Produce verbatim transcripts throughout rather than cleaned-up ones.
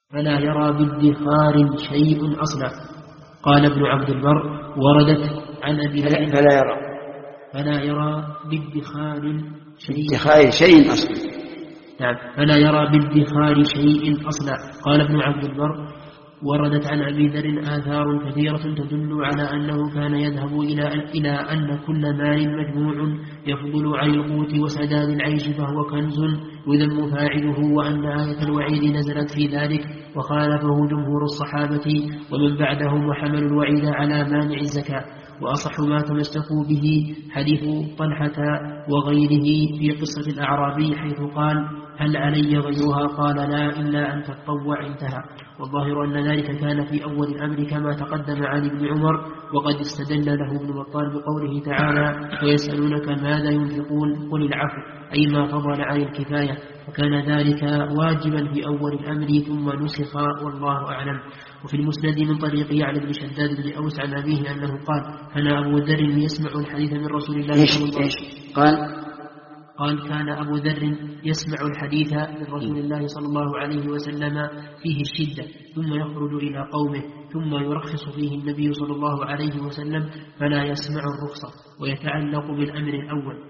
فلا يرى بادخار شيء أصلا. قال ابن عبد البر وردت عن أبي ذر فلا يرى فلا يرى بادخار شيء بادخار شيء أصلا. نعم فلا يرى بادخار شيء أصلا. قال ابن عبد البر وردت عن أبي ذر آثار كثيرة تدل على أنه كان يذهب إلى إلى أن كل مال مجموع يفضل عن القوت وسداد العيش فهو كنز يذم فاعله، وأن آية الوعيد نزلت في ذلك وخالفه جمهور الصحابة ومن بعدهم وحملوا الوعيد على مانع الزكاة. وأصح ما تمسكوا به حديث طلحة وغيره في قصة الأعرابي حيث قال هل علي غيرها؟ قال لا إلا أن تتطوع. انتهى. والظاهر أن ذلك كان في أول الأمر كما تقدم عن ابن عمر، وقد استدل له ابن بطال بقوله تعالى ويسألونك ماذا ينفقون قل العفو، أي ما فضل عن الكفاية، وكان ذلك واجبا في أول الأمر ثم نسخ والله أعلم. وفي المسند من طريق يعلى بن شداد بن أوس عن أبيه أنه قال كان أبو ذر يسمع الحديث من رسول الله صلى الله عليه وسلم قال قال كان أبو ذر يسمع الحديث من رسول الله صلى الله عليه وسلم فيه الشدة ثم يخرج إلى قومه ثم يرخص فيه النبي صلى الله عليه وسلم فلا يسمع الرخصة ويتعلق بالأمر الأول.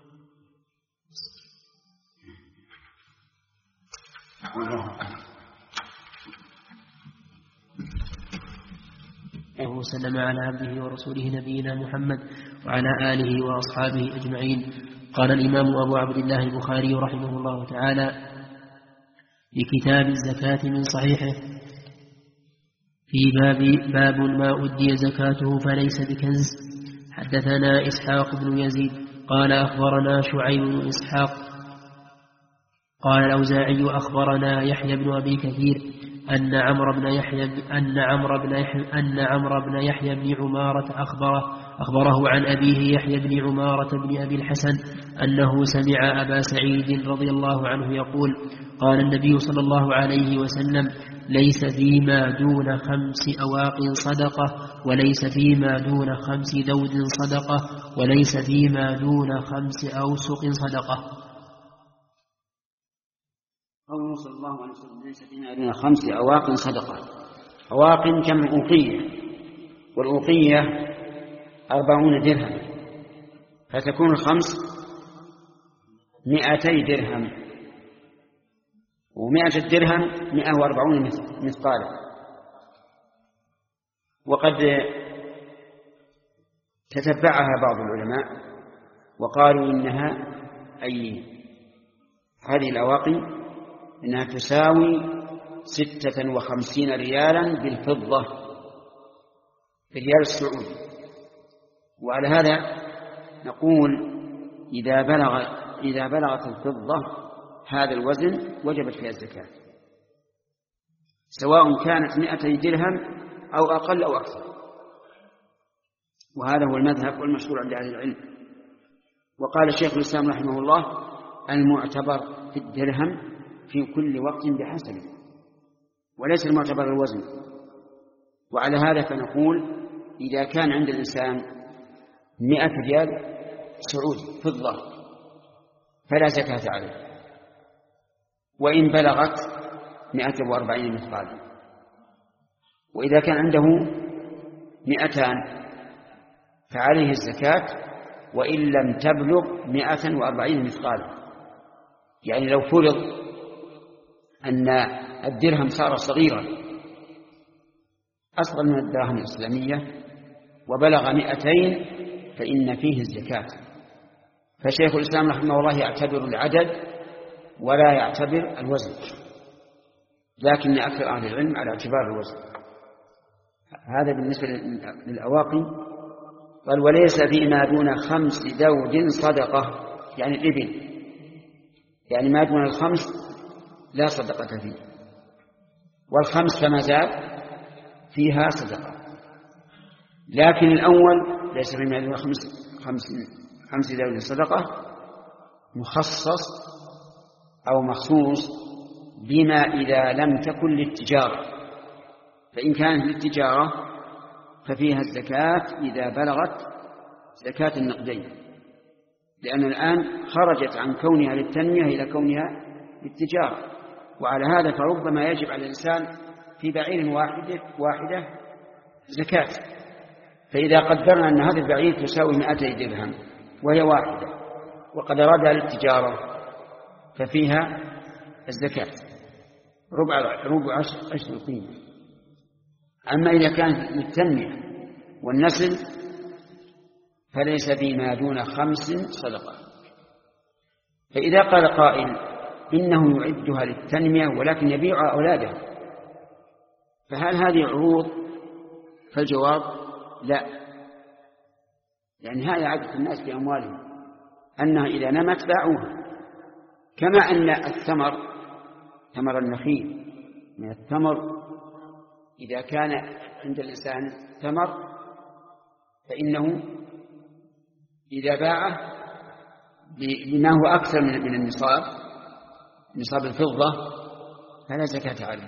وسلم على عبده ورسوله نبينا محمد وعلى آله وأصحابه أجمعين. قال الإمام أبو عبد الله البخاري رحمه الله تعالى في كتاب الزكاة من صحيحه في باب, باب ما أدي زكاته فليس بكنز. حدثنا إسحاق بن يزيد قال أخبرنا شعيب بن إسحاق قال الأوزاعي أخبرنا يحيى بن أبي كثير أن عمرو بن يحيى أن عمرو بن يحيى أن عمرو بن يحيى بن عمارة أخبره أخبره عن أبيه يحيى بن عمارة بن أبي الحسن أنه سمع أبا سعيد رضي الله عنه يقول قال النبي صلى الله عليه وسلم ليس فيما دون خمس أواق صدقة وليس فيما دون خمس ذود صدقة وليس فيما دون خمس أوسق صدقة. قوله صلى الله عليه وسلم ليس فيما دون خمس أواق صدقة. أواق جمع أوقية، والأوقية أربعون درهم، فتكون الخمس مئتي درهم، ومئة الدرهم مئة وأربعون مثقالا. وقد تتبعها بعض العلماء وقالوا إنها أي هذه الأواقي إنها تساوي ستة وخمسين ريالا بالفضة بالريال السعودي. وعلى هذا نقول إذا بلغ إذا بلغت الفضة هذا الوزن وجبت فيها الزكاة، سواء كانت مئتي درهم أو أقل أو أكثر. وهذا هو المذهب والمشهور عند أهل العلم. وقال الشيخ الإسلام رحمه الله المعتبر في الدرهم في كل وقت بحسبه، وليس المعتبر الوزن. وعلى هذا فنقول إذا كان عند الإنسان مئة ريال سعودي فضة فلا زكاة عليه، وإن بلغت مئة وأربعين مثقالا. وإذا كان عنده مئتان فعليه الزكاة وإن لم تبلغ مئة وأربعين مثقالا. يعني لو فرض أن الدرهم صار صغيرا أصغر من الدراهم الإسلامية وبلغ مئتين فإن فيه الزكاة. فشيخ الإسلام رحمه الله يعتبر العدد ولا يعتبر الوزن، لكن أكثر أهل العلم على اعتبار الوزن. هذا بالنسبة للأواقي. قال وليس فيما دون خمس ذود صدقة، يعني الإبل، يعني ما دون الخمس لا صدقة فيه، والخمس فما زاد فيها صدقة. لكن الأول ليس فيما دون خمس خمس خمس ذود صدقة مخصص أو مخصوص بما إذا لم تكن للتجارة، فإن كانت للتجارة ففيها الزكاة إذا بلغت زكاة النقدين، لأن الآن خرجت عن كونها للتنمية إلى كونها للتجارة، وعلى هذا فربما يجب على الإنسان في بعير واحدة, واحدة زكاة. فإذا قدرنا أن هذا البعير تساوي مئتي درهم وهي واحدة وقد أرادها للتجارة ففيها الزكاة ربع ربع عشر القيمة. أما إذا كانت للتنمية والنسل فليس بما دون خمس صدقة. فإذا قال قائل إنه يعدها للتنمية ولكن يبيع أولاده فهل هذه عروض؟ فالجواب لا، يعني هذه عادة الناس في أموالهم أنها إذا نمت باعوها، كما أن الثمر ثمر النخيل من الثمر إذا كان عند الإنسان ثمر فإنه إذا باعه بما هو أكثر من النصاب نصاب الفضة فلا زكاة عليه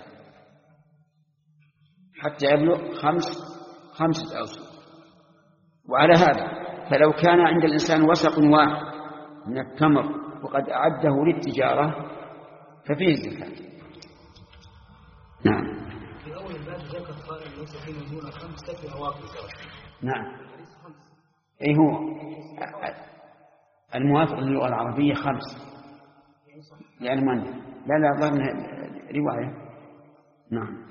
حتى يبلغ خمس خمسة أوسق. وعلى هذا فلو كان عند الإنسان وسق واحد من التمر وقد أعده للتجارة ففيه الزكاة. نعم. في أول الباب ذكر قائل ليس فيما دون خمسة أواقي. نعم. أي هو الموافق للغة العربية خمس يعني من لا لا ظن رواية. نعم.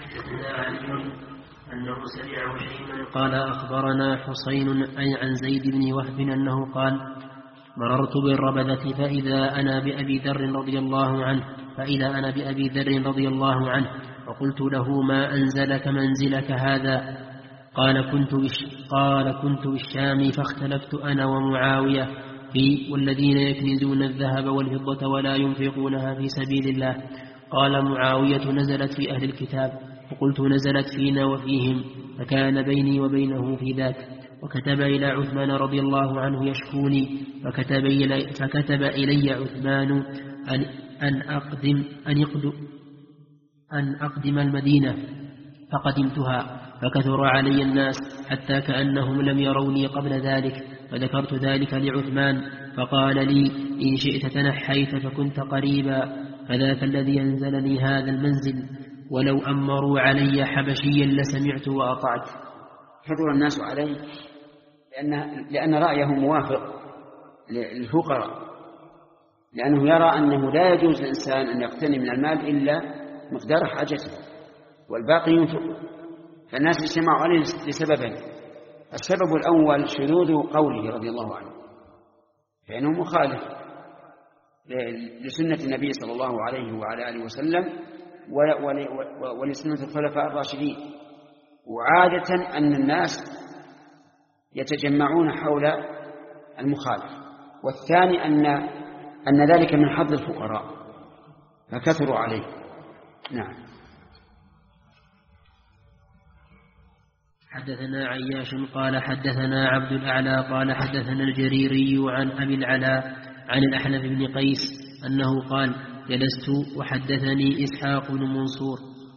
أنه سمع هشيما قال أخبرنا حسين أي عن زيد بن وهب أنه قال مررت بالربذة فإذا أنا بأبي ذر رضي الله عنه فإذا أنا بأبي ذر رضي الله عنه فقلت له ما أنزلك منزلك هذا؟ قال كنت بش قال كنت بالشام فاختلفت أنا ومعاوية في والذين يكنزون الذهب والفضة ولا ينفقونها في سبيل الله. قال معاوية نزلت في أهل الكتاب فقلت نزلت فينا وفيهم فكان بيني وبينه في ذاك. وكتب إلى عثمان رضي الله عنه يشكوني فكتب إلي, فكتب إلي عثمان أن, أن, أقدم, أن, يقدم أن أقدم المدينة فقدمتها فكثر علي الناس حتى كأنهم لم يروني قبل ذلك فذكرت ذلك لعثمان فقال لي إن شئت تنحيت فكنت قريبا فذاك الذي أنزلني هذا المنزل ولو أمروا علي حبشيا لسمعت وأطعت. كثر الناس عليه لأن, لأن رأيه موافق للفقراء لأنه يرى أنه لا يجوز للإنسان أن يقتني من المال إلا مقدار حاجته والباقي ينفق. فالناس اجتمعوا عليه لسببين: السبب الأول شذوذ قوله رضي الله عنه فإنه مخالف لسنة النبي صلى الله عليه وعلى آله وسلم ولسنة الخلفاء الراشدين. وعادة أن الناس يتجمعون حول المخالف. والثاني أن أن ذلك من حظ الفقراء فكثروا عليه. نعم. حدثنا عياش قال حدثنا عبد الأعلى قال حدثنا الجريري عن أبي العلاء عن الأحنف بن قيس أنه قال جلست وحدثني إسحاق بن منصور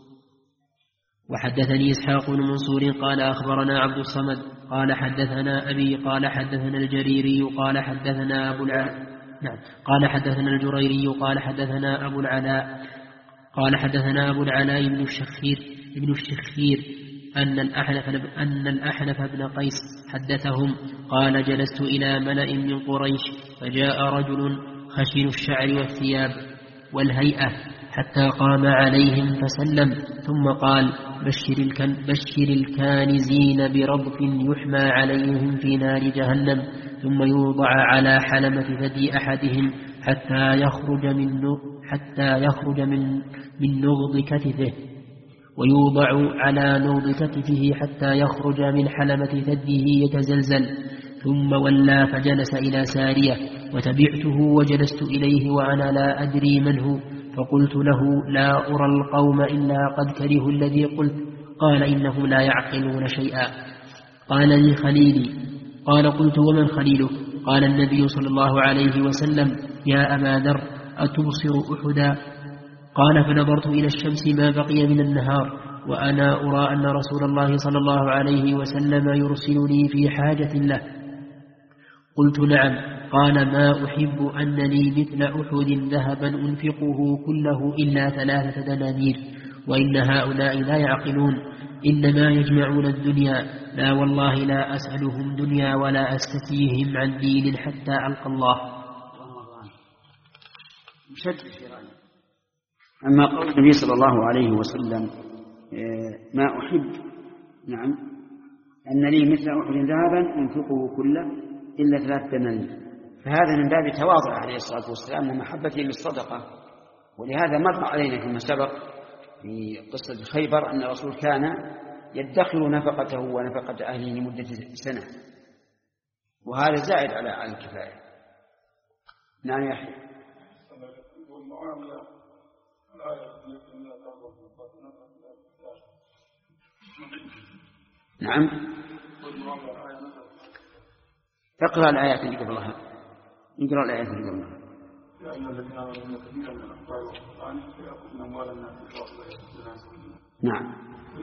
وحدثني إسحاق بن منصور قال أخبرنا عبد الصمد قال حدثنا أبي قال حدثنا الجريري قال حدثنا أبو العلاء نعم قال حدثنا الجريري قال حدثنا أبو العلاء قال حدثنا أبو العلاء بن الشخير ابن الشخير أن الأحنف أن الأحنف بن قيس حدثهم قال جلست إلى ملأ من قريش فجاء رجل خشن الشعر والثياب والهيئة حتى قام عليهم فسلم ثم قال بشر, الكن بشر الكانزين بربط يحمى عليهم في نار جهنم ثم يوضع على حلمة ثدي أحدهم حتى يخرج من حتى يخرج من من نغض كتفه ويوضع على نغض كتفه حتى يخرج من حلمة ثديه يتزلزل. ثم ولى فجلس إلى سارية وتبعته وجلست إليه وأنا لا أدري من هو فقلت له لا أرى القوم إلا قد كرهوا الذي قلت. قال إنهم لا يعقلون شيئا. قال لي خليلي. قال قلت ومن خليلك؟ قال النبي صلى الله عليه وسلم يا أبا ذر أتبصر أحدا؟ قال فنظرت إلى الشمس ما بقي من النهار وأنا أرى أن رسول الله صلى الله عليه وسلم يرسلني في حاجة له. قلت نعم. قال ما أحب أن لي مثل أحد ذهبا أنفقه كله إلا ثلاثة دنانير، وإن هؤلاء لا يعقلون، إنما يجمعون الدنيا، لا والله لا أسألهم دنيا ولا أستفيهم عن دين حتى ألقى الله. أما قول النبي صلى الله عليه وسلم ما أحب نعم أن لي مثل أحد ذهبا أنفقه كله إلا ثلاث دنانير، فهذا من باب تواضع عليه الصلاة والسلام ومحبته للصدقة. ولهذا مر علينا فيما سبق في قصة خيبر أن الرسول كان يدخر نفقته ونفقة أهله لمدة سنة، وهذا زائد على على الكفاية. نعم يا أخي. نعم تقرأ الآيات اللي قبلها، نقرأ الآيات اللي قبلها. نعم.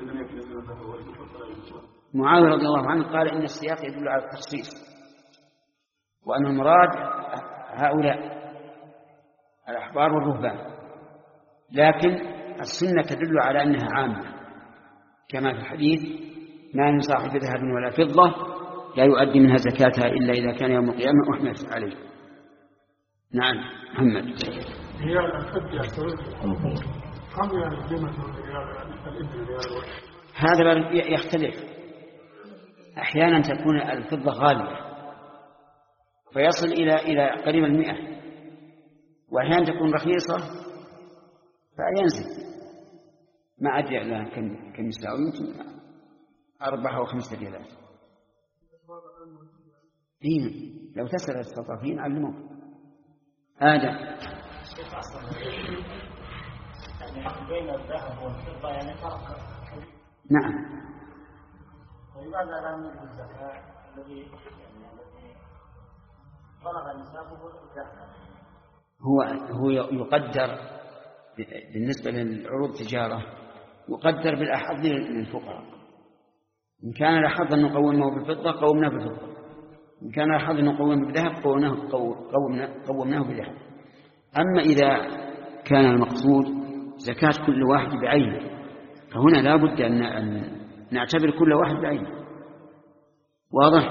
معاوية رضي الله عنه قال إن السياق يدل على التخصيص، وأن المراد هؤلاء الأحبار والرهبان، لكن السنة تدل على أنها عامة، كما في الحديث ما من صاحب ذهب ولا فضة لا يؤدي منها زكاتها إلا إذا كان يوم القيامة أحملت عليه. نعم محمد. هي الفدية كم يعني قيمة الإبل؟ هذا يختلف، أحيانا تكون الفضة غالية فيصل إلى إلى قريب المئة، وأحيانا تكون رخيصة فينزل ما أدري لها كم كم يساوي، يمكن أربعة أو خمسة ريالات. إيه لو تسأل الثقافيين علموك. آدم. يعني بين الذهب والفضة يعني فرق. نعم. ولماذا لا نجد الزكاة الذي يعني الذي فرغ نسابه الذهب؟ هو هو يقدر بالنسبة للعروض التجارة، يقدر بالأحظ للفقراء. إن كان الأحظ أن نقومه بالفضة قومناه بالفضة، إن كان الأحظ أن نقومه بالذهب قومناه قومناه بالذهب. أما إذا كان المقصود زكاة كل واحد بعينه فهنا لا بد أن نعتبر كل واحد بعينه. واضح؟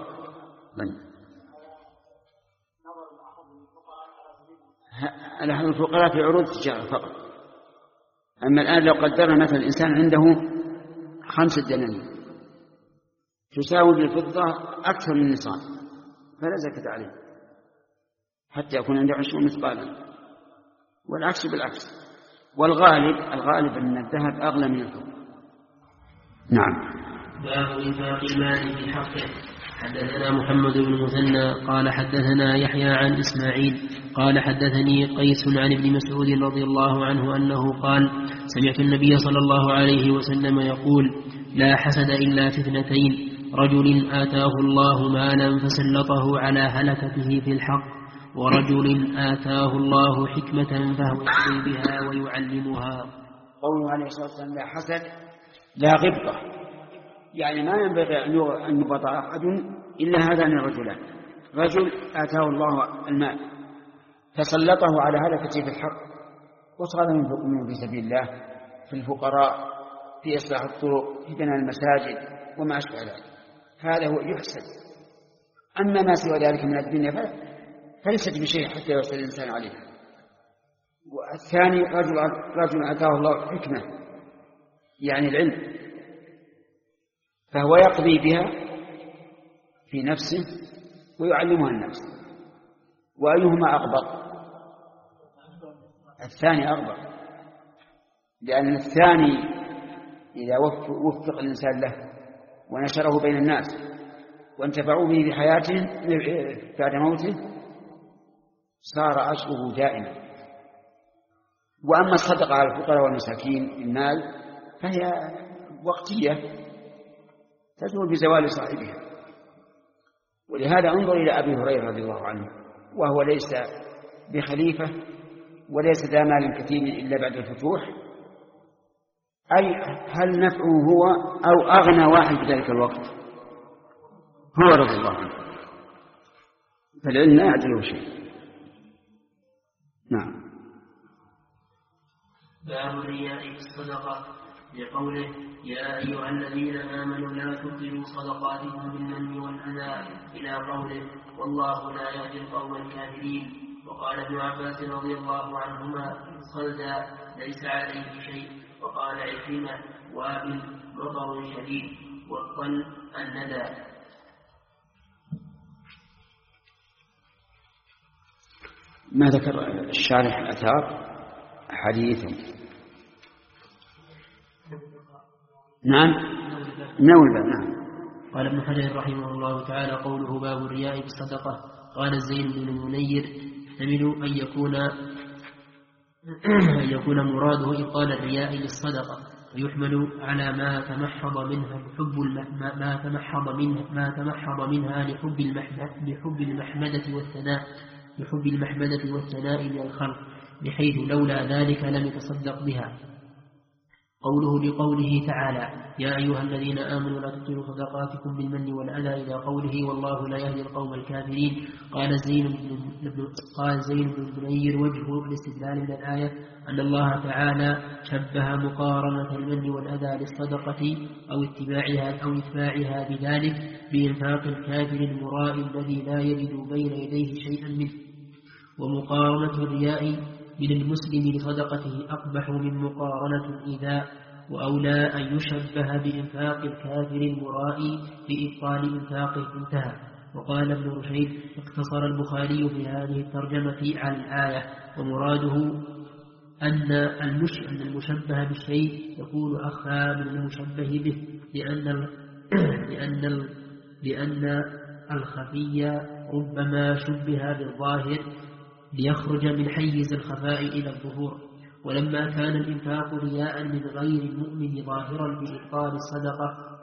الأحظ الفقراء في عروض التجارة فقط. أما الآن لو قدرنا مثلا الإنسان عنده خمسة دنانير تساوي بالفضة أكثر من النصاب فلا زكاة عليه حتى يكون عنده عشرون مثقالا، والعكس بالعكس. والغالب الغالب أن الذهب أغلى من الفضة. نعم. باب إنفاق المال في حقه. حدثنا محمد بن المثنى قال حدثنا يحيى عن إسماعيل قال حدثني قيس عن ابن مسعود رضي الله عنه أنه قال سمعت النبي صلى الله عليه وسلم يقول لا حسد إلا في اثنتين، رجل آتاه الله مالا فسلطه على هلكته في الحق، ورجل آتاه الله حكمة فهو يقضي بها ويعلمها. قوله عليه الصلاة والسلام لا حسد لا غبطة، يعني ما ينبغي أن يبطأ أحد إلا هذان الرجلان. رجل آتاه الله المال فسلطه على هلكته في الحق وصار منه في سبيل الله، في الفقراء، في إصلاح الطرق، في بناء المساجد وما أشبه ذلك، هذا هو يحسد. أما ما سوى ذلك من الدنيا فليست بشيء حتى يوصل الإنسان عليه. والثاني رجل رجل آتاه الله حكمة يعني العلم فهو يقضي بها في نفسه ويعلمها الناس. وأيهما أغبط؟ الثاني أغبط، لأن الثاني إذا وفق الإنسان له ونشره بين الناس وانتفعوا به بحياته بعد موته صار أجره دائما. وأما الصدقة على الفقراء والمساكين المال فهي وقتية تزول بزوال صاحبها. ولهذا انظر إلى أبي هريرة رضي الله عنه وهو ليس بخليفة وليس ذا مال كثير إلا بعد الفتوح، أي هل نفعه هو أو أغنى واحد في ذلك الوقت؟ هو رضي الله عنه. فالعلم لا يعدله شيء. نعم. باب الرياء في الصدقة لقوله يا أيها الذين آمنوا لا تبطلوا صدقاتكم بالمن والأذى إلى قوله والله لا يهدي القوم الكافرين. وقال ابن عباس رضي الله عنهما صلى ليس عليه شيء. وقال عكرمة وابل مطر شديد والطل الندى. ما ذكر الشارح الأثار حديثا. نعم نول باب. نعم. قال ابن حجر رحمه الله تعالى قوله باب الرياء بالصدقة. قال الزين بن المنير يحتمل أن يكون أن يكون مراده إبطال الرياء للصدقة ويحمل على ما تمحض منها حب ما تمحض منها ما تمحض منها لحب لحب المحمدة والثناء لحب المحمدة والثناء من الخلق بحيث لولا ذلك لم يتصدق بها. قوله لقوله تعالى يا أيها الذين آمنوا لا تبطلوا صدقاتكم بالمن والأذى إلى قوله والله لا يهدي القوم الكافرين. قال زين بن قال زين بن المنير وجه الاستدلال من الآية أن الله تعالى شبه مقارنة المن والأذى للصدقة أو اتباعها أو اتباعها بذلك بإنفاق الكافر المراء الذي لا يجد بين يديه شيئا منه. ومقارنة الرياء من المسلم لصدقته أقبح من مقارنة الإيذاء وأولى أن يشبه بإنفاق الكافر المرائي بإبطال إنفاقه. انتهى. وقال ابن رشيد اقتصر البخاري في هذه الترجمة على الآية ومراده أن المشبه بالشيء يكون أخفى من المشبه به لأن لأن لأن الخفي ربما شبه بالظاهر ليخرج من حيز الخفاء إلى الظهور. ولما كان الإنفاق رياء من غير المؤمن ظاهرا بإبطال الصدقة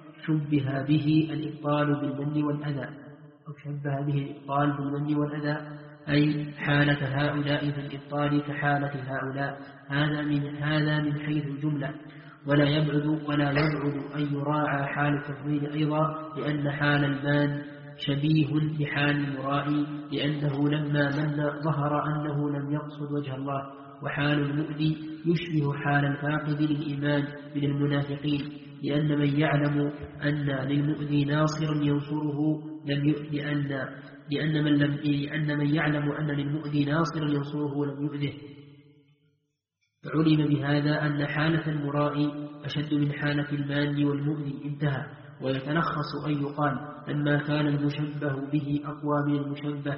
شبه به الإبطال بالمن والأذى أو شبه به الإبطال بالمن والأذى أي حالة هؤلاء في الإبطال كحالة هؤلاء. هذا من هذا من حيث الجملة. ولا يبعد ولا يبعد أن يراعى حال التفضيل أيضا لأن حال المان شبيه بحال المرائي لأنه لما من ظهر أنه لم يقصد وجه الله. وحال المؤذي يشبه حال الفاقد للإيمان من المنافقين لأن من يعلم أن للمؤذي ناصرا ينصره لم لأن لأن من لم لأن من يعلم أن للمؤذي ناصرا ينصره لم يؤذه. فعلم بهذا أن حالة المرائي أشد من حالة المان والمؤذي. انتهى. ويتلخص أن يقال لما كان المشبه به أقوى من المشبه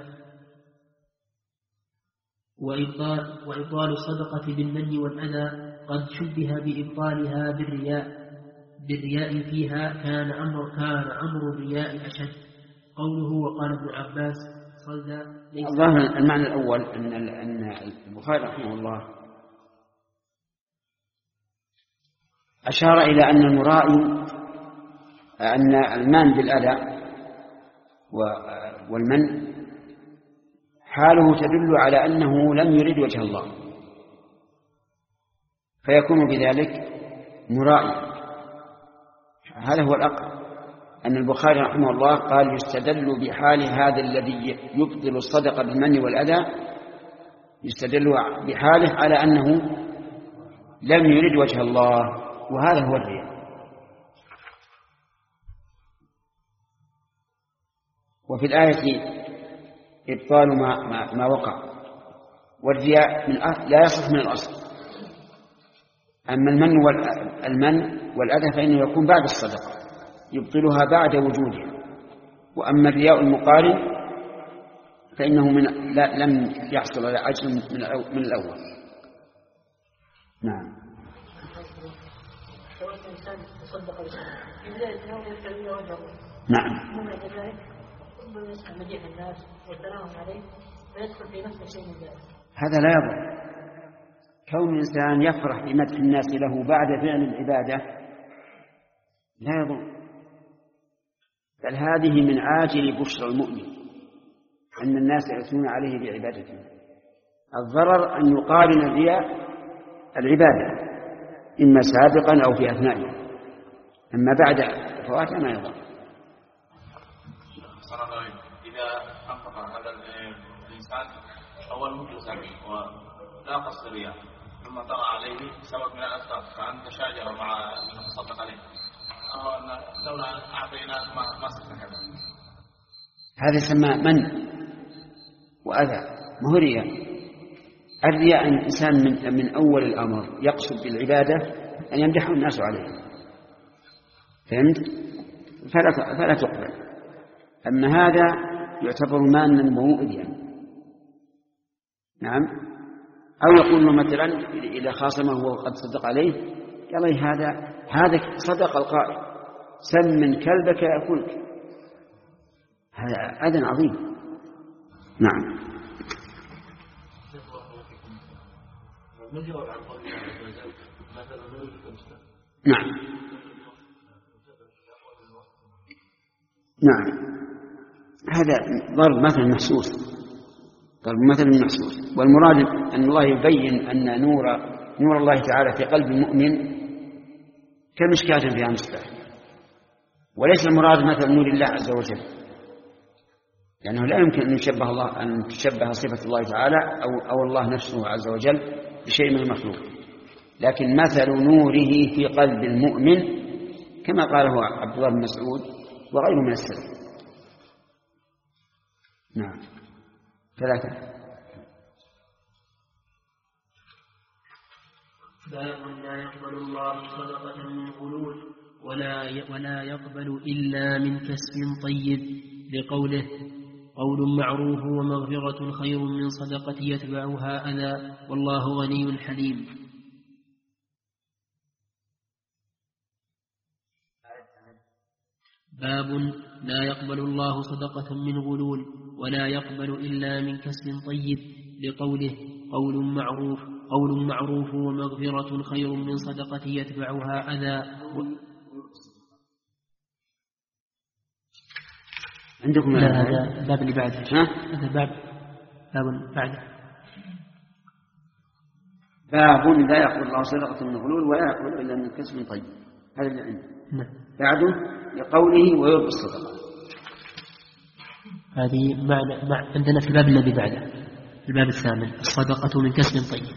وإبطال, وإبطال الصدقة بالمن والأذى قد شبه بإبطالها بالرياء بالرياء فيها كان أمر كان أمر الرياء أشد. قوله وقال ابن عباس صلى الظاهر المعنى الأول أن أن البخاري رحمه الله أشار إلى أن المرائي أن المان بالأذى والمن حاله تدل على أنه لم يرد وجه الله فيكون بذلك مرائي. هذا هو الأقرب أن البخاري رحمه الله قال يستدل بحال هذا الذي يبطل الصدقة بالمن والأذى يستدل بحاله على أنه لم يرد وجه الله وهذا هو الرياء. وفي الآية إبطال ما, ما, ما وقع والرياء من لا يصح من الأصل. أما المن والمن والأذى فإنه يكون بعد الصدقة يبطلها بعد وجودها. وأما الرياء المقارن فإنه من لا لم يحصل على أجر من الأول. نعم. نعم. مديح الناس والسلام عليه فيدخل في نفس الشيء من ذلك. هذا لا يضر. كون الإنسان يفرح بمدح الناس له بعد فعل العبادة لا يضر، بل هذه من عاجل بشرى المؤمن أن الناس يثنون عليه بعبادته. الضرر أن يقارن الرياء العبادة إما سابقا أو في أثنائها، أما بعد فواتها ما يضر. إذا أنفق أول مجلسا ولا قصد رياء ثم طرأ عليه سبب من الأسباب فأنت شاجر مع المتصدق عليه أو أن لولا أعطيناه ما ما صدق هذا. هذا يسمى من وأذى ما هو رياء. الرياء أن الإنسان من, من أول الأمر يقصد بالعبادة أن يمدحه الناس عليه، فهمت؟ فلا, فلا تقبل. أما هذا يعتبر مانا ومؤذيا. نعم. أو يقول له مثلا إذا خاصمه وهو قد صدق عليه قال لي هذا هذا صدق القائل سمن كلبك يأكلك. هذا أذى عظيم. نعم. نعم نعم هذا ضرب مثل محسوس، ضرب مثل محسوس. والمراد أن الله يبين أن نور نور الله تعالى في قلب المؤمن كمشكاة فيها مصباح، وليس المراد مثل نور الله عز وجل، لأنه لا يمكن أن يشبه الله أن تشبه صفة الله تعالى أو أو الله نفسه عز وجل بشيء من المخلوق، لكن مثل نوره في قلب المؤمن كما قاله عبد الله بن مسعود وغيره من السلف. نعم. ثلاثة. باب لا يقبل الله صدقة من غلول ولا ولا يقبل إلا من كسب طيب، لقوله قول معروف ومغفرة خير من صدقة يتبعها أذى والله غني حليم. باب لا يقبل الله صدقة من غلول ولا يقبل إلا من كسب طيب، لقوله قول معروف قول معروف ومغفرة خير من صدقة يتبعها أذى. عندكم هذا الباب اللي بعده. هذا باب باب بعده. باب لا يقبل الله صدقة من غلول ولا يقبل إلا من كسب طيب. هذا اللي عنده. نعم. بعده لقوله ويربي الصدقة. هذه معنى مع عندنا في الباب الذي بعده الباب الثامن الصدقة من كسب طيب.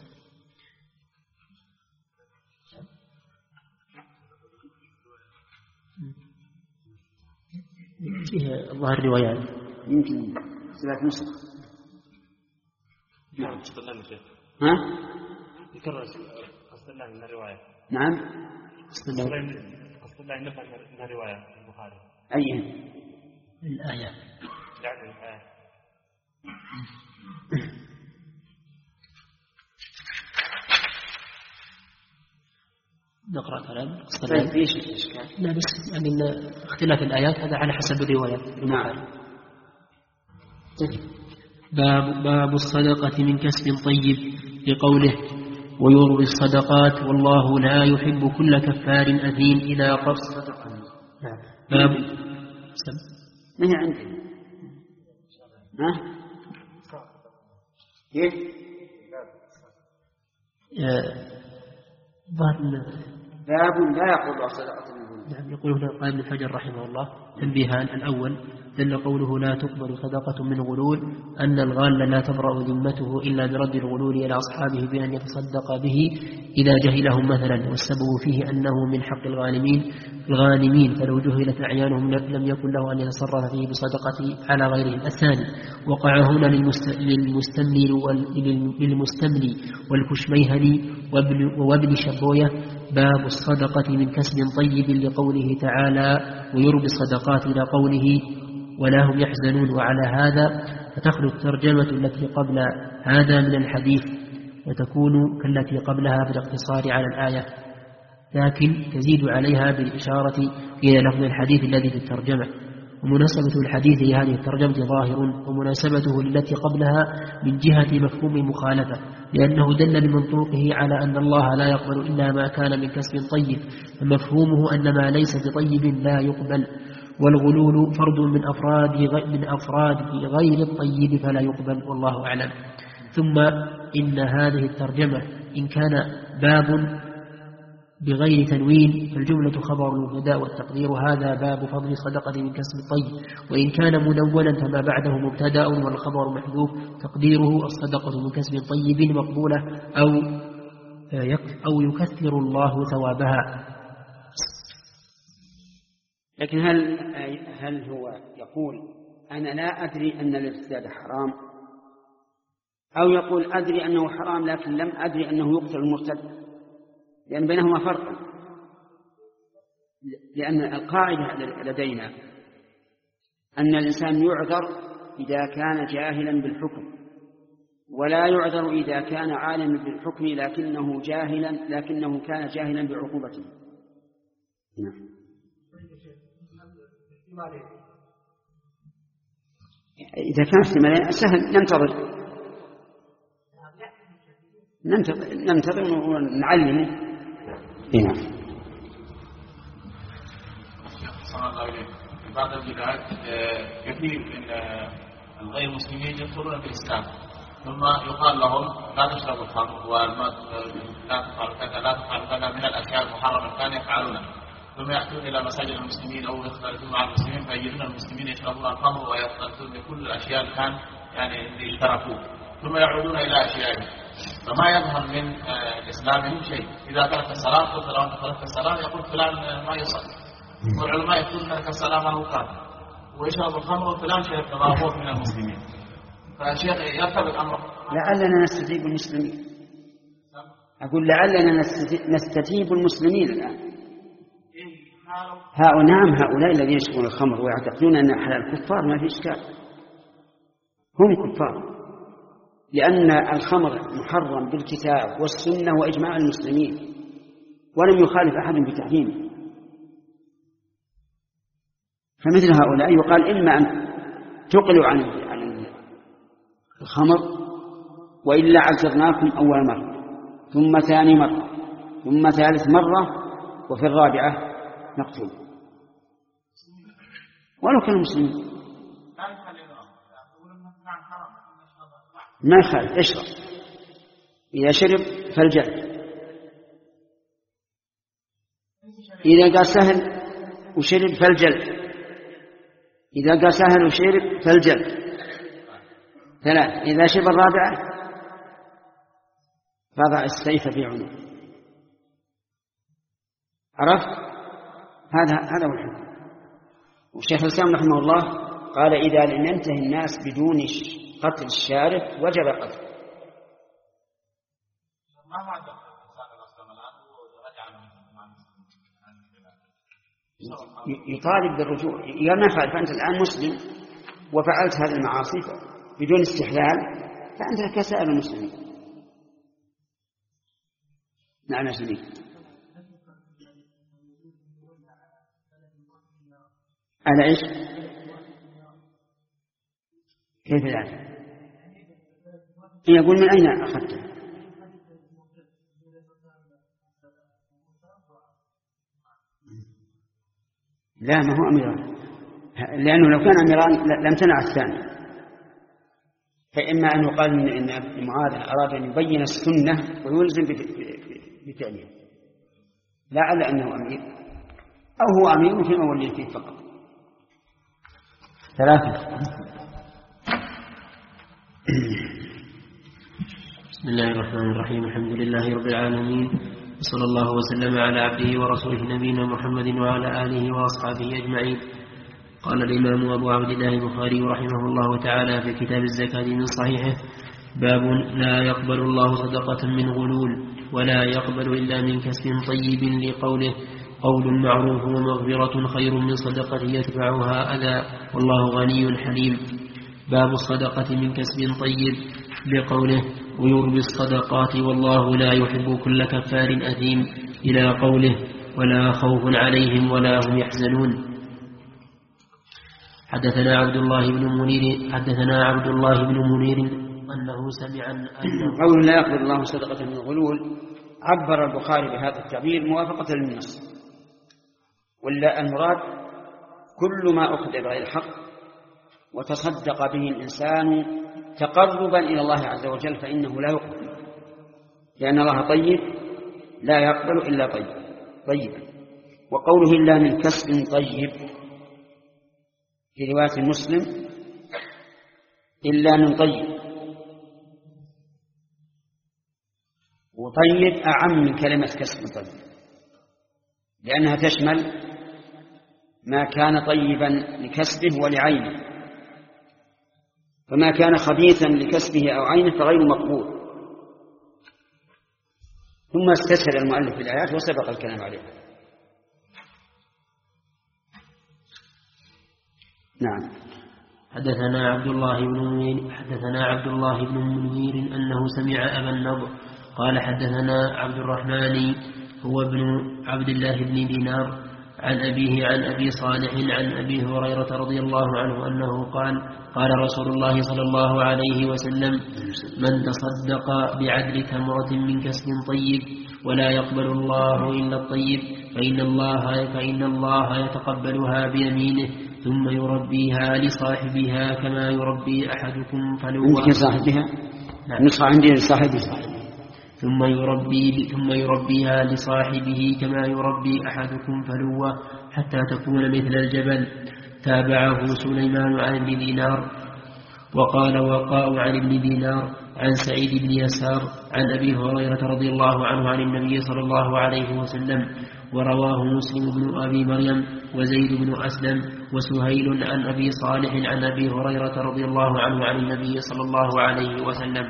فيها ظاهر الروايات يمكن ثلاث نسخ. نعم. استدلال الشيخ. ها؟ يكرر استدلال من الرواية. نعم. استدلال استدلال نفع من الرواية البخاري. أي الآية. يعني الآية. نقرأ كلام. طيب ايش الاشكال؟ لا بس يعني اختلاف الآيات هذا على حسب الروايات. نعم. باب باب الصدقة من كسب طيب، لقوله ويربي الصدقات والله لا يحب كل كفار أثيم إلى قبض. نعم. باب ما هي عندي؟ ها؟ كيف؟ باب لا يقول صدقة من غلول. نعم. يقول هنا قال ابن حجر رحمه الله تنبيهان. الأول دل قوله لا تقبل صدقة من غلول أن الغال لا تبرأ ذمته إلا برد الغلول إلى أصحابه بأن يتصدق به إذا جهلهم مثلا، والسبب فيه أنه من حق الغانمين الغانمين فلو جهلت أعيانهم لم يكن له أن يتصرف فيه بصدقته على غيرهم. الثاني وقع هنا للمستملي للمستملي والكشميهني وابن شبوية باب الصدقة من كسب طيب، لقوله تعالى ويربي الصدقات إلى قوله ولا هم يحزنون. وعلى هذا فتخلو الترجمة التي قبل هذا من الحديث وتكون كالتي قبلها بالاقتصار على الآية، لكن تزيد عليها بالإشارة إلى لفظ الحديث الذي في الترجمة. ومناسبة الحديث لهذه الترجمة ظاهر، ومناسبته للتي قبلها من جهة مفهوم مخالفة، لأنه دل بمنطوقه على أن الله لا يقبل إلا ما كان من كسب طيب، فمفهومه أن ما ليس بطيب لا يقبل، والغلول فرد من أفراد من أفراد غير الطيب فلا يقبل، والله أعلم. ثم إن هذه الترجمة إن كان باب بغير تنوين، فالجملة خبر المبتدأ والتقدير هذا باب فضل الصدقة من كسب الطيب، وإن كان منونا فما بعده مبتدأ والخبر محذوف، تقديره الصدقة من كسب طيب مقبولة أو أو يكثر الله ثوابها. لكن هل هل هو يقول أنا لا أدري أن الارتداد حرام، أو يقول أدري أنه حرام لكن لم أدري أنه يقتل المرتد؟ لأن بينهما فرق، لأن القاعدة لدينا أن الإنسان يعذر إذا كان جاهلا بالحكم، ولا يعذر إذا كان عالما بالحكم لكنه جاهلا لكنه كان جاهلا بعقوبته. نعم. إذا كان احتمالين سهل ننتظر ننتظر ننتظر ونعلمه. نعم. صلى الله عليه وسلم. بعض البلاد كثير من الغير المسلمين يدخلون في الإسلام، ثم يقال لهم لا تشربوا الخمر ولا تفعلوا كذا لا تفعلوا كذا من الأشياء المحرمة كانوا يفعلونها، ثم يأتون إلى مساجد المسلمين أو يختلطون مع المسلمين فيجدون المسلمين يشربون الخمر ويختلطون بكل الأشياء اللي كان يعني اشتركوا، ثم يعودون إلى أشيائهم، فما يظهر من إسلامهم شيء. إذا ترك الصلاة قلت لو أنت تركت الصلاة يقول فلان ما يصلي، والعلماء يقولون ترك الصلاة ما هو قادر، ويشرب الخمر وفلان شيء تضافر من المسلمين. فالشيخ يرتبط أمره. لعلنا نستجيب المسلمين، أقول لعلنا نستجيب المسلمين الآن. هؤلاء نعم هؤلاء الذين يشربون الخمر ويعتقدون أن حلال كفار ما في إشكال، هم كفار، لأن الخمر محرم بالكتاب والسنة وإجماع المسلمين، ولم يخالف أحد بتحريمه. فمثل هؤلاء يقال إما أن تقلوا عن الخمر وإلا عذرناكم أول مرة ثم ثاني مرة ثم ثالث مرة وفي الرابعة نقتل ولو كان المسلمين. ما يخالف اشرب، إذا شرب فالجلد، إذا قال سهل وشرب فالجلد، إذا قال سهل وشرب فالجلد ثلاث، إذا شرب الرابعة فضع السيف في عنقه. عرفت؟ هذا هذا هو الحكم. والشيخ الإسلام رحمه الله قال إذا لم ينتهي الناس بدون قتل الشارب وجب قتله. يطالب بالرجوع، يا ما فعل فأنت الآن مسلم وفعلت هذه المعاصي بدون استحلال فأنت كسائر المسلمين. نعم يا سيدي. على إيش؟ كيف يعني؟ يقول من أين أخذته؟ لا ما هو أميران، لأنه لو كان أميران لم تنع الثاني. فإما أن يقال إن معاذ أراد أن يبين السنة ويلزم بفعله، لا على أنه أمير، أو هو أمير فيما ولي فيه فقط. ثلاثة. بسم الله الرحمن الرحيم. الحمد لله رب العالمين، وصلى الله وسلم على عبده ورسوله نبينا محمد وعلى آله وأصحابه أجمعين. قال الإمام أبو عبد الله البخاري رحمه الله تعالى في كتاب الزكاة من صحيحه: باب لا يقبل الله صدقة من غلول ولا يقبل إلا من كسب طيب، لقوله: قول معروف ومغفرة خير من صدقة يتبعها أذى والله غني حليم. باب الصدقة من كسب طيب، لقوله: ويربي الصدقات والله لا يحب كل كفار أثيم، إلى قوله: ولا خوف عليهم ولا هم يحزنون. حدثنا عبد الله بن منير حدثنا عبد الله بن منير أنه سمع أنه قول لا يقبل الله صدقة من غلول، عبر البخاري بهذا التعبير موافقة للنص، ولا المراد كل ما أخذ بغير حق وتصدق به الإنسان تقربا إلى الله عز وجل فإنه لا يقبل، لأن الله طيب لا يقبل إلا طيب. طيبا. وقوله إلا من كسب طيب في رواية مسلم إلا من طيب، وطيب أعم من كلمة كسب طيب، لأنها تشمل ما كان طيبا لكسبه ولعينه، فما كان خبيثا لكسبه أو عينه فغير مقبول. ثم استشهد المؤلف بالآيات وسبق الكلام عليها. نعم. حدثنا عبد الله بن منير حدثنا عبد الله بن منير أنه سمع أبا النضر قال حدثنا عبد الرحمن هو ابن عبد الله بن دينار عن أبيه عن أبي صالح عن أبي هريرة رضي الله عنه أنه قال قال رسول الله صلى الله عليه وسلم من تصدق بعدل تمرة من كسب طيب ولا يقبل الله إلا الطيب فإن الله, فإن الله يتقبلها بيمينه ثم يربيها لصاحبها كما يربي أحدكم فلوه. عندك صاحبها؟ نعم. نصح عندي لصاحبها. ثم يربي ثم يربيها لصاحبه كما يربي أحدكم فلوه حتى تكون مثل الجبل. تابعه سليمان عن ابن دينار. وقال وقاء عن ابن دينار عن سعيد بن يسار عن أبي هريرة رضي الله عنه عن النبي صلى الله عليه وسلم. ورواه مسلم بن أبي مريم وزيد بن أسلم وسهيل عن أبي صالح عن أبي هريرة رضي الله عنه عن النبي صلى الله عليه وسلم.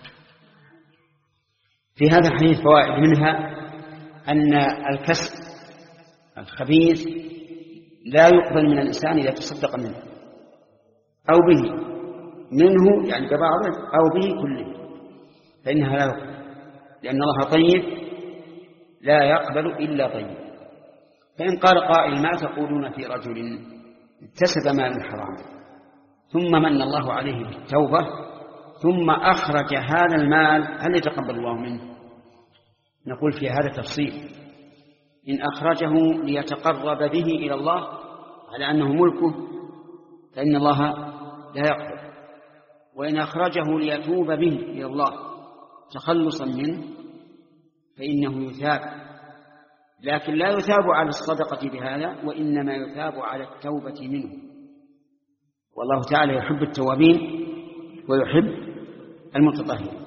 في هذا الحديث فوائد، منها أن الكسب الخبيث لا يقبل من الإنسان إذا تصدق منه أو به منه، يعني ببعضه أو به كله، فإنها لا يقبل، لأن الله طيب لا يقبل إلا طيب. فإن قال قائل ما تقولون في رجل اكتسب مال حرام ثم من الله عليه بالتوبة ثم أخرج هذا المال هل يتقبل الله منه؟ نقول في هذا تفصيل. إن أخرجه ليتقرب به إلى الله على أنه ملكه فإن الله لا يقبل، وإن أخرجه ليتوب به إلى الله تخلصا منه فإنه يثاب، لكن لا يثاب على الصدقة بهذا، وإنما يثاب على التوبة منه. والله تعالى يحب التوابين ويحب المتطهرين.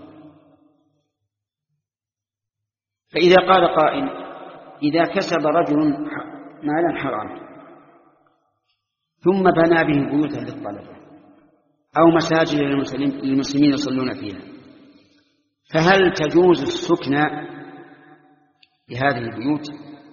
فإذا قال قائل إذا كسب رجل مالا حراما ثم بنى به بيوتا للطلبة أو مساجد للمسلمين يصلون فيها، فهل تجوز السكنى بهذه البيوت؟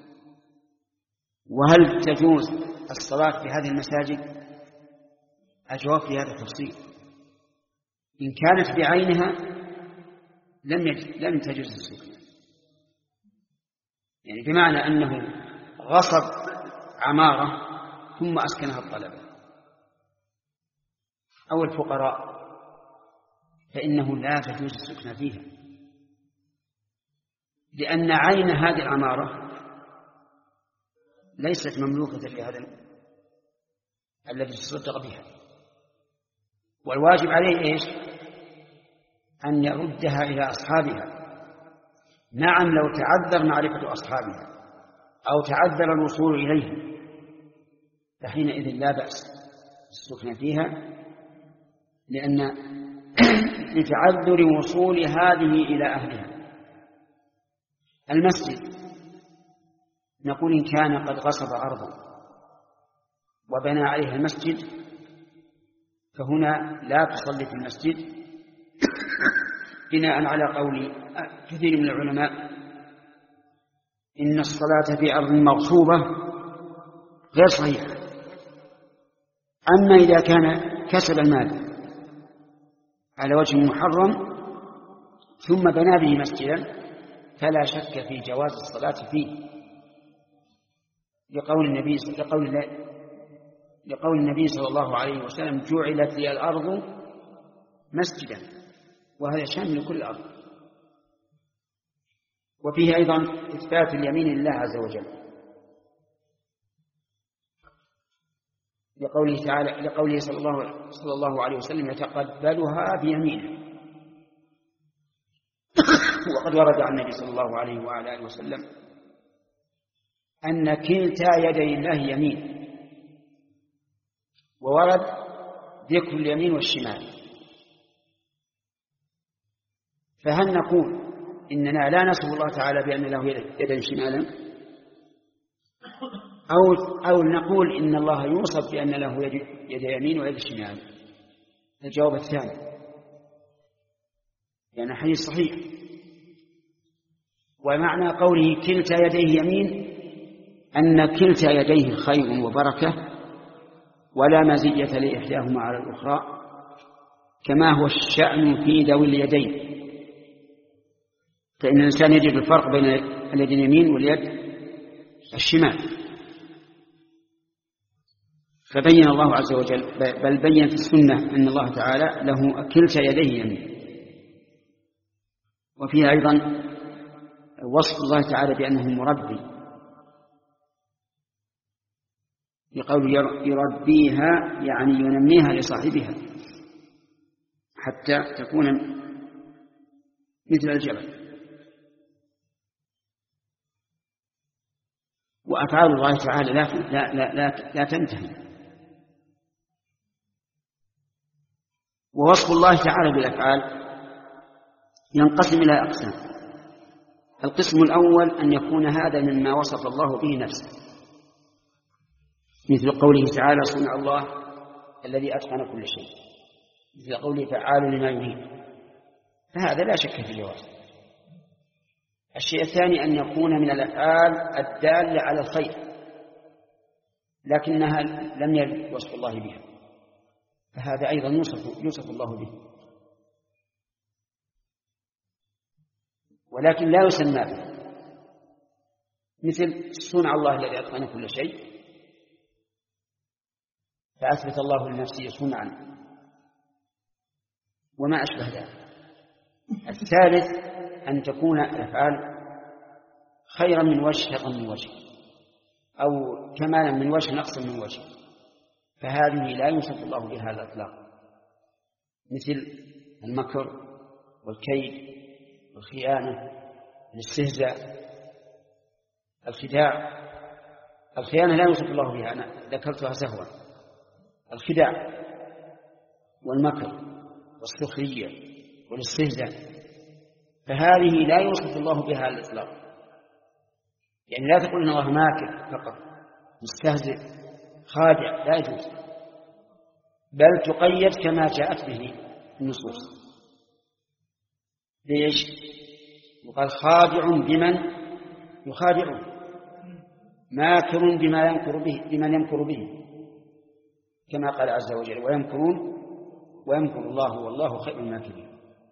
وهل تجوز الصلاة في هذه المساجد؟ الجواب في هذا التفصيل. إن كانت بعينها لم لم تجوز السكنى، يعني بمعنى أنه غصب عمارة ثم أسكنها الطلبة أو الفقراء فإنه لا تجوز السكنى فيها، لأن عين هذه العمارة ليست مملوكة لهذا الذي تصدق بها، والواجب عليه إيش؟ أن يردها إلى أصحابها. نعم لو تعذر معرفة أصحابها أو تعذر الوصول إليهم فحينئذ لا بأس السكن فيها، لأن لتعذر وصول هذه إلى أهلها. المسجد نقول إن كان قد غصب أرضا وبنى عليها المسجد فهنا لا تصلي في المسجد بناء على قول كثير من العلماء إن الصلاة في أرض مغصوبة غير صحيحة. أما إذا كان كسب المال على وجه محرم ثم بنى به مسجدا فلا شك في جواز الصلاة فيه، لقول النبي لقول الله لقول النبي صلى الله عليه وسلم جعلت لي الأرض مسجدا، وهذا شامل كل الأرض. وفيه أيضا إثبات اليمين لله عز وجل، لقوله تعالى لقوله صلى الله صلى الله عليه وسلم يتقبلها بيمينه. وقد ورد عن النبي صلى الله عليه وعلى آله وسلم أن كلتا يدي الله يمين، وورد ذكر اليمين والشمال، فهل نقول إننا لا نصف الله تعالى بأن له يدا شمالا، أو, أو نقول إن الله يوصف بأن له يد يمين ويد شمال؟ الجواب الثاني، يعني حديث صحيح. ومعنى قوله كلتا يديه يمين أن كلتا يديه خير وبركة ولا مزية لإحداهما على الأخرى، كما هو الشأن في ذوي اليدين، فإن الإنسان يجد الفرق بين اليد اليمين واليد الشمال. فبين الله عز وجل، بل بين في السنة أن الله تعالى له كلتا يديه يمين. وفيها أيضا وصف الله تعالى بأنه مربي، يقول يربيها يعني ينميها لصاحبها حتى تكون مثل الجبل. وأفعال الله تعالى لا, لا, لا, لا, لا تنتهي. ووصف الله تعالى بالأفعال ينقسم إلى أقسام. القسم الأول أن يكون هذا مما وصف الله به نفسه، مثل قوله تعالى صنع الله الذي أتقن كل شيء، مثل قوله فعال لما يريد، فهذا لا شك في جوازه. الشيء الثاني أن يكون من الأفعال الدالة على الخير لكنها لم يرد وصف الله بها، فهذا أيضا يوصف, يوصف الله به، ولكن لا يسمى به، مثل صنع الله الذي أتقن كل شيء، فأثبت الله لنفسه صنعا وما أشبه ذلك. الثالث أن تكون الأفعال خيرا من وجه شرا من وجه، أو كمالا من وجه نقصا من وجه، فهذه لا يوصف الله بها على الإطلاق، مثل المكر والكيد والخيانة والاستهزاء الخداع. الخيانة لا يوصف الله بها، أنا ذكرتها سهوا. الخداع والمكر والسخرية والاستهزاء، فهذه لا يوصف الله بها على الإطلاق. يعني لا تقول إن الله ماكر فقط مستهزئ خادع، لا يجوز، بل تقيد كما جاءت به النصوص. ليش؟ وقال خادع بمن يخادعه، ماكر بما يمكر به بمن يمكر به، كما قال عز وجل ويمكرون ويمكر الله والله خير الماكرين.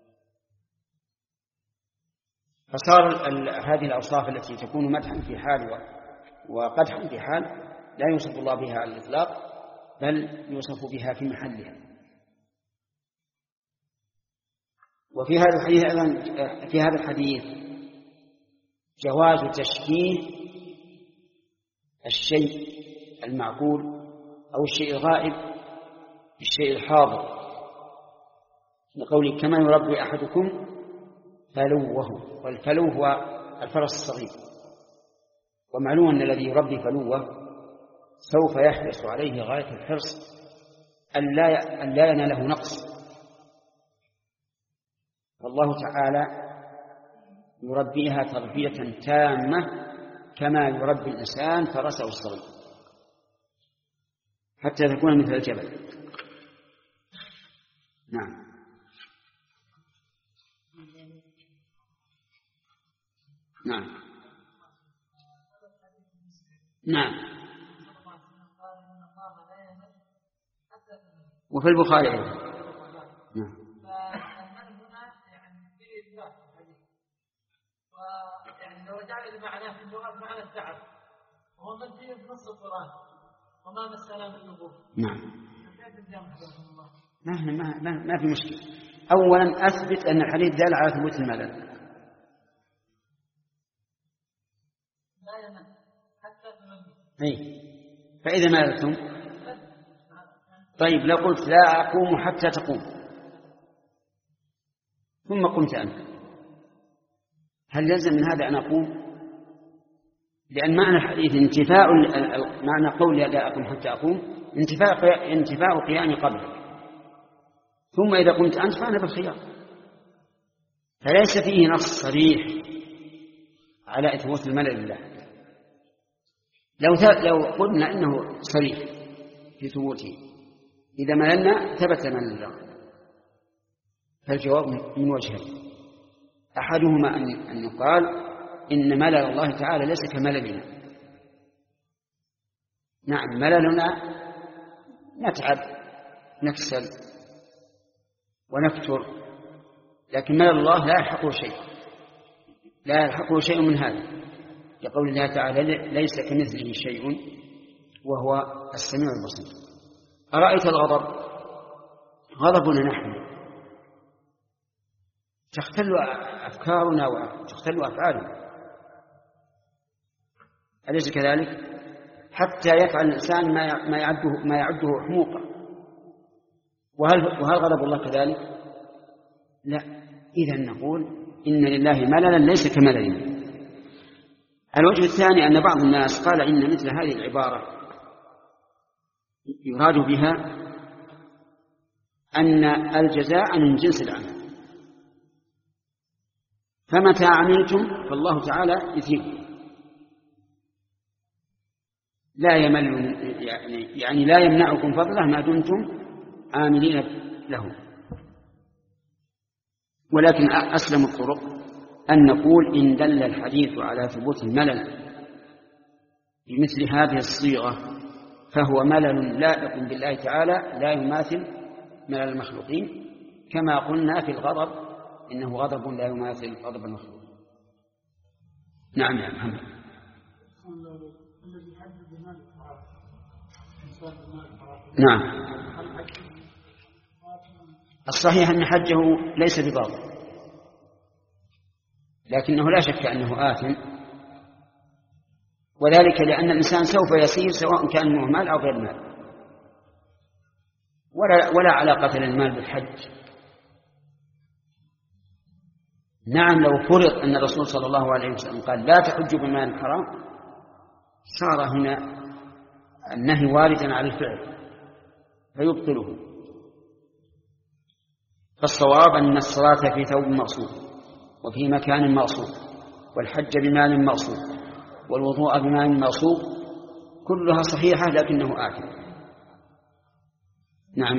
فصار هذه الأوصاف التي تكون مدحا في حال وقدحا في حال لا يوصف الله بها على الإطلاق، بل يوصف بها في محلها. وفي هذا الحديث أيضا في هذا الحديث جواز تشبيه الشيء المعقول أو الشيء الغائب بالشيء الحاضر، لقوله كما يربي أحدكم فلوه، والفلو هو الفرس الصغير، ومعلوم أن الذي يربي فلوه سوف يحرص عليه غاية الحرص أن لا يناله نقص. والله تعالى يربيها تربية تامة كما يربي الإنسان فرسه الصغير حتى تكون مثل الجبل. نعم. نعم نعم وفي البخاري أيضا. نعم. يعني لو رجعنا لمعناه في اللغة معنى التعب وهو منفي في نص القرآن وما مسألة من النبوة. نعم. ما ما ما, ما في مشكلة. أولا أثبت أن الحديث دال على ثبوت الملل. لا يمل حتى تمل. أي فإذا مللتم طيب لو قلت لا أقوم حتى تقوم ثم قمت أنت، هل يلزم من هذا أن أقوم؟ لأن معنى الحديث انتفاء معنى قول لا أقوم حتى أقوم انتفاء انتفاء قيامي قبلك، ثم إذا قمت أنت فأنا بالخيار. فليس فيه نص صريح على إثبات الملل لله. لو لو قلنا إنه صريح في ثبوته إذا مللنا ثبت ملل الله. فالجواب من وجهين: أحدهما أن يقال إن ملل الله تعالى ليس كمللنا. نعم مللنا نتعب نكسل ونفتر، لكن ملل الله لا يلحقه شيء، لا يلحقه شيء من هذا، لقول الله تعالى ليس كمثله شيء وهو السميع البصير. أرأيت الغضب؟ غضبنا نحن تختل أفكارنا وتختل أفعالنا، أليس كذلك؟ حتى يفعل الإنسان ما يعده ما يعده حموقا. وهل وهل غضب الله كذلك؟ لا. إذا نقول إن لله مللا ليس كمللنا. الوجه الثاني أن بعض الناس قال إن مثل هذه العبارة يراد بها أن الجزاء من جنس العمل، فمتى عملتم فالله تعالى يثيبكم، لا يمل يعني, يعني لا يمنعكم فضله ما دمتم عاملين له. ولكن أسلم الطرق أن نقول إن دل الحديث على ثبوت الملل بمثل هذه الصيغة فهو ملل لائق بالله تعالى لا يماثل ملل المخلوقين، كما قلنا في الغضب إنه غضب لا يماثل غضب المخلوق. نعم يا محمد. نعم الصحيح أن حجه ليس بباطل، لكنه لا شك أنه آثم، وذلك لأن الإنسان سوف يسير سواء كان معه مال أو غير مال، ولا, ولا علاقة للمال بالحج. نعم لو فرض أن الرسول صلى الله عليه وسلم قال لا تحجوا بمال حرام صار هنا النهي واردا على الفعل فيبطله. فالصواب أن الصلاة في ثوب مغصوب وفي مكان مغصوب والحج بمال مغصوب والوضوء بمال مغصوب كلها صحيحة لكنه آثم. نعم.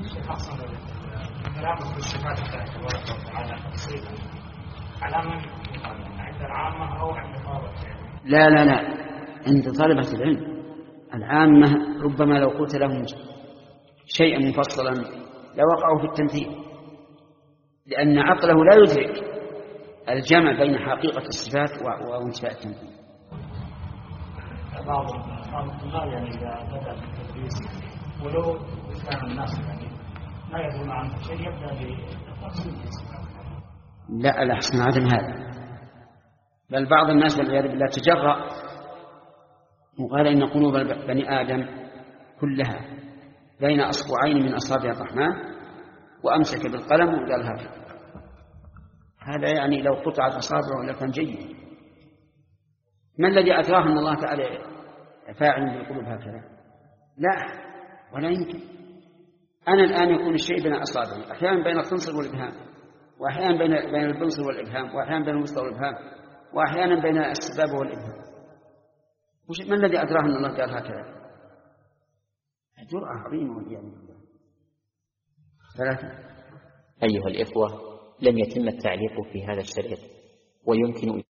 لا لا لا عند طلبة العلم العامة ربما لو قلت لهم شيئا مفصلا لوقعوا في التمثيل، لأن عقله لا يدرك الجمع بين حقيقة الصفات وانتفاء التمثيل. بعض الطلاب يعني إذا بدأ في التدريس ولو كان الناس يعني ما يدرون عن شيء يبدأ بالتفصيل. لا الأحسن عدم هذا، بل بعض الناس والعياذ بالله تجرأ وقال إن قلوب بني آدم كلها بين أصبعين من أصابع الرحمن وأمسك بالقلم وقال هكذا. هذا يعني لو قطعت أصابعه لكان جيد. ما الذي أدراه أن الله تعالى فاعل بالقلوب هكذا؟ لا ولا يمكن. أنا الآن يكون الشيء بين أصابعي، أحيانا بين الخنصر والإبهام، وأحيانا بين بين البنصر والإبهام، وأحيانا بين الوسطى والإبهام، وأحيانا بين السبابة والإبهام. ما الذي أدراه أن الله قال هكذا؟ جرأة عظيمة والعياذ بالله. ثلاثة. أيها الإخوة، لم يتم التعليق في هذا الشريط، ويمكن